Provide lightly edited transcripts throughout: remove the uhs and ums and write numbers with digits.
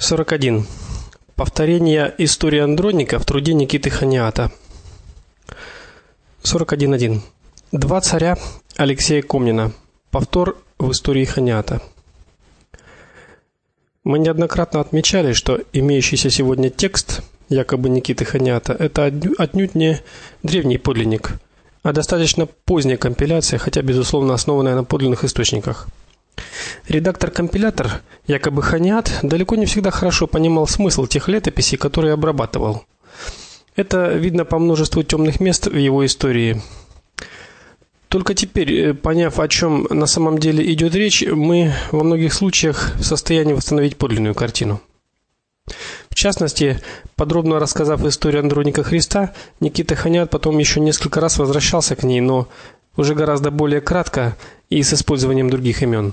41. Повторение истории Андроника в труде Никиты Хониата. 41.1. Два царя Алексея Комнина. Повтор в истории Хониата. Мы неоднократно отмечали, что имеющийся сегодня текст якобы Никиты Хониата это отнюдь не древний подлинник, а достаточно поздняя компиляция, хотя безусловно основанная на подлинных источниках. Редактор-компилятор, якобы Хониат, далеко не всегда хорошо понимал смысл тех летописей, которые обрабатывал. Это видно по множеству темных мест в его истории. Только теперь, поняв, о чем на самом деле идет речь, мы во многих случаях в состоянии восстановить подлинную картину. В частности, подробно рассказав историю Андроника Христа, Никита Хониат потом еще несколько раз возвращался к ней, но уже гораздо более кратко и с использованием других имен.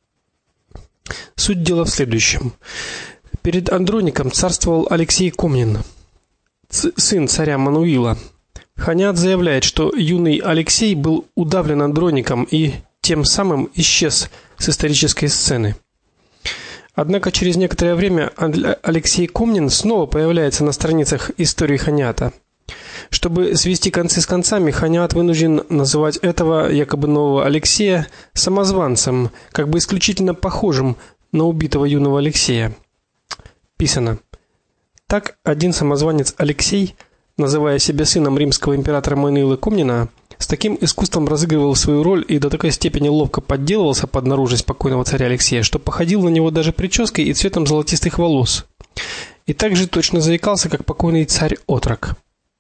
Суть дела в следующем. Перед Андроником царствовал Алексей Комнин, сын царя Мануила. Хониат заявляет, что юный Алексей был удавлен Андроником и тем самым исчез с исторической сцены. Однако через некоторое время Алексей Комнин снова появляется на страницах истории Хониата. Чтобы свести концы с концами, Хониат вынужден называть этого якобы нового Алексея самозванцем, как бы исключительно похожим на убитого юного Алексея. Писано: так один самозванец Алексей, называя себя сыном римского императора Мануила Комнина, с таким искусством разыгрывал свою роль и до такой степени ловко подделывался под наружность покойного царя Алексея, что походил на него даже прической и цветом золотистых волос. И также точно заикался, как покойный царь-отрок.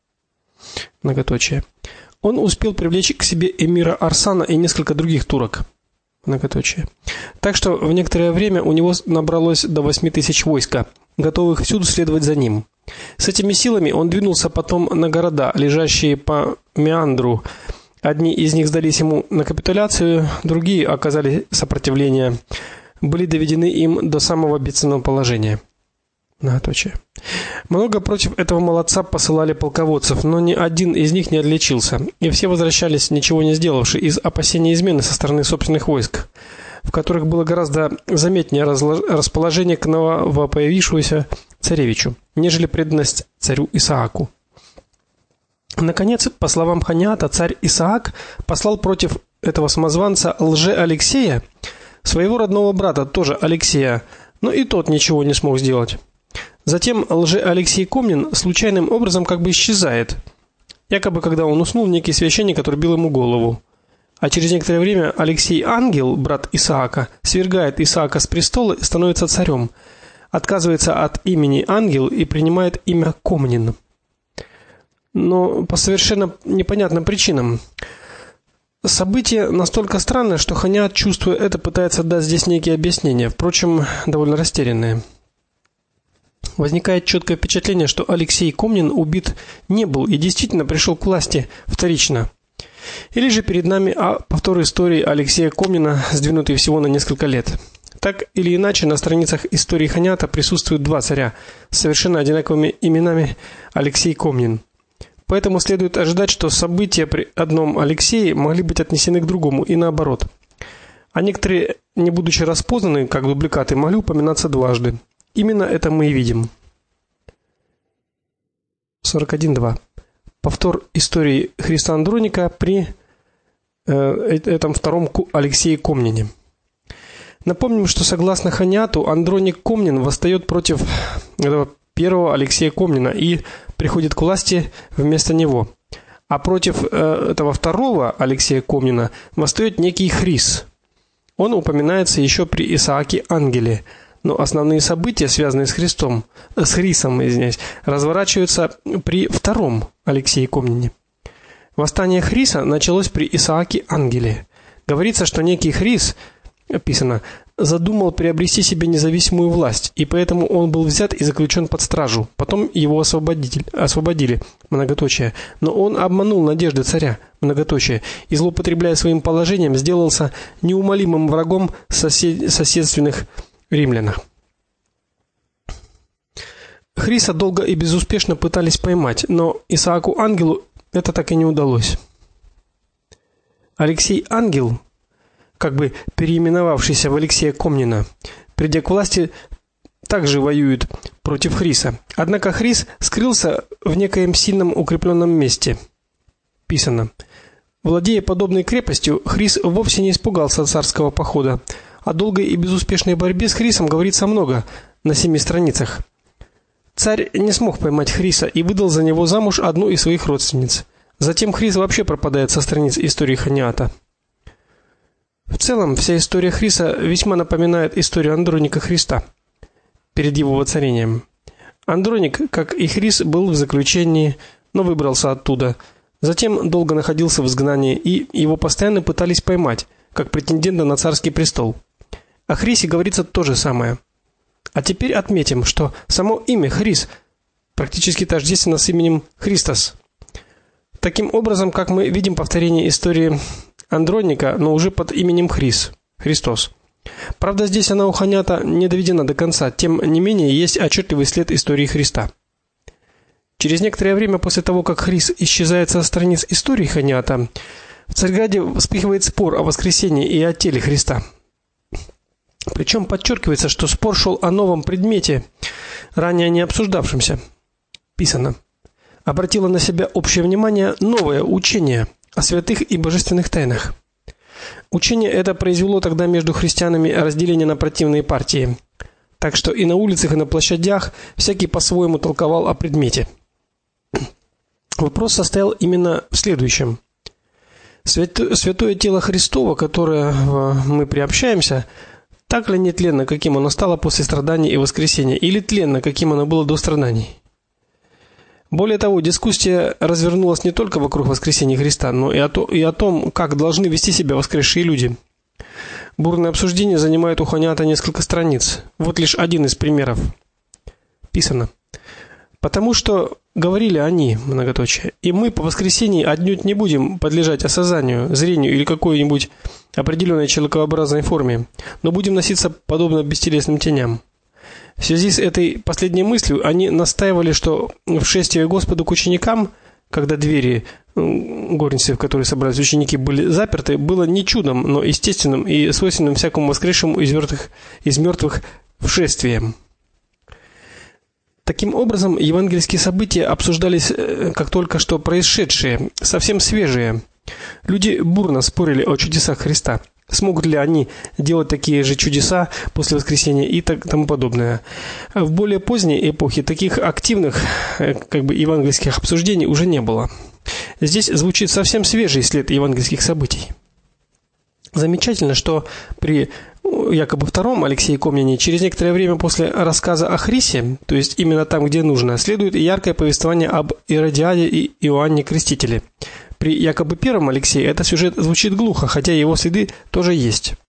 Многоточие. Он успел привлечь к себе эмира Арсана и несколько других турок. Многоточие. Так что в некоторое время у него набралось до 8000 войска, готовых всюду следовать за ним. С этими силами он двинулся потом на города, лежащие по Меандру. Одни из них сдались ему на капитуляцию, другие оказали сопротивление, были доведены им до самого бедственного положения. Многоточие. Много против этого молодца посылали полководцев, но ни один из них не отличился, и все возвращались, ничего не сделавши, из опасения измены со стороны собственных войск, в которых было гораздо заметнее расположение к новопоявившемуся царевичу, нежели преданность царю Исааку. Наконец, по словам Хониата, царь Исаак послал против этого самозванца лже-Алексея своего родного брата, тоже Алексея, но и тот ничего не смог сделать. Затем лже-Алексей Комнин случайным образом как бы исчезает. Якобы когда он уснул, некий священник отрубил ему голову. А через некоторое время Алексей Ангел, брат Исаака, свергает Исаака с престола и становится царем. Отказывается от имени Ангел и принимает имя Комнин. Но по совершенно непонятным причинам. Событие настолько странное, что Хониат, чувствуя это, пытается дать здесь некие объяснения, впрочем, довольно растерянные. Возникает четкое впечатление, что Алексей Комнин убит не был и действительно пришел к власти вторично. Или же перед нами повтор истории Алексея Комнина, сдвинутый всего на несколько лет. Так или иначе, на страницах истории Хониата присутствуют два царя с совершенно одинаковыми именами Алексей Комнин. Поэтому следует ожидать, что события при одном Алексее могли быть отнесены к другому и наоборот. А некоторые, не будучи распознаны как дубликаты, могли упоминаться дважды. Именно это мы и видим. 41.2. Повтор истории Христа Андроника при этом втором Алексее Комнине. Напомним, что согласно Хониату, Андроник Комнин восстает против этого первого Алексея Комнина и приходит к власти вместо него. А против этого второго Алексея Комнина восстает некий Хрис. Он упоминается еще при Исааке Ангеле. Но основные события, связанные с Хрисом, разворачиваются при втором Алексее Комнине. Восстание Хриса началось при Исааке Ангеле. Говорится, что некий Хрис, описано, задумал приобрести себе независимую власть, и поэтому он был взят и заключен под стражу. Потом его освободили, многоточие. Но он обманул надежды царя, многоточие, и, злоупотребляя своим положением, сделался неумолимым врагом соседственных римлянах. Хриса долго и безуспешно пытались поймать, но Исааку Ангелу это так и не удалось. Алексей Ангел, как бы переименовавшийся в Алексея Комнина, придя к власти, также воюют против Хриса. Однако Хрис скрылся в некоем сильном укрепленном месте. Писано: владея подобной крепостью, Хрис вовсе не испугался царского похода. О долгой и безуспешной борьбе с Хрисом говорится много на 7 страницах. Царь не смог поймать Хриса и выдал за него замуж одну из своих родственниц. Затем Хрис вообще пропадает со страниц истории Ханиата. В целом, вся история Хриса весьма напоминает историю Андроника Христа перед его воцарением. Андроник, как и Хрис, был в заключении, но выбрался оттуда. Затем долго находился в изгнании, и его постоянно пытались поймать, как претендента на царский престол. О Хрисе говорится то же самое. А теперь отметим, что само имя Хрис практически тождественно с именем Христос. Таким образом, как мы видим повторение истории Андроника, но уже под именем Хрис, Христос. Правда, здесь она у Ханята не доведена до конца, тем не менее есть отчетливый след истории Христа. Через некоторое время после того, как Хрис исчезает со страниц истории Ханята, в Царьграде вспыхивает спор о воскресении и о теле Христа. Причем подчеркивается, что спор шел о новом предмете, ранее не обсуждавшемся. Писано: обратило на себя общее внимание новое учение о святых и божественных тайнах. Учение это произвело тогда между христианами разделение на противные партии, так что и на улицах, и на площадях всякий по-своему толковал о предмете. Вопрос состоял именно в следующем: святое тело Христово, которое мы приобщаемся, так ли нетленно, каким оно стало после страданий и воскресения, или тленно, каким оно было до страданий? Более того, дискуссия развернулась не только вокруг воскресения Христа, но и о том, как должны вести себя воскресшие люди. Бурное обсуждение занимает у Ханиата несколько страниц. Вот лишь один из примеров. Писано: потому что говорили они, многоточие, и мы по воскресении отнюдь не будем подлежать осознанию, зрению или какой-нибудь определенной человекообразной форме, но будем носиться подобно бестелесным теням. В связи с этой последней мыслью они настаивали, что в шествие Господу к ученикам, когда двери горницы, в которой собрались ученики, были заперты, было не чудом, но естественным и свойственным всякому воскресшему из мертвых вшествием. Таким образом, евангельские события обсуждались как только что происшедшие, совсем свежие. Люди бурно спорили о чудесах Христа. Смогут ли они делать такие же чудеса после воскресения и тому подобное. В более поздней эпохе таких активных, евангельских обсуждений уже не было. Здесь звучит совсем свежий след евангельских событий. Замечательно, что при якобы втором Алексее Комнине через некоторое время после рассказа о Хрисе, то есть именно там, где нужно, следует яркое повествование об Иродиаде и Иоанне Крестителе. При якобы первом Алексее этот сюжет звучит глухо, хотя его следы тоже есть.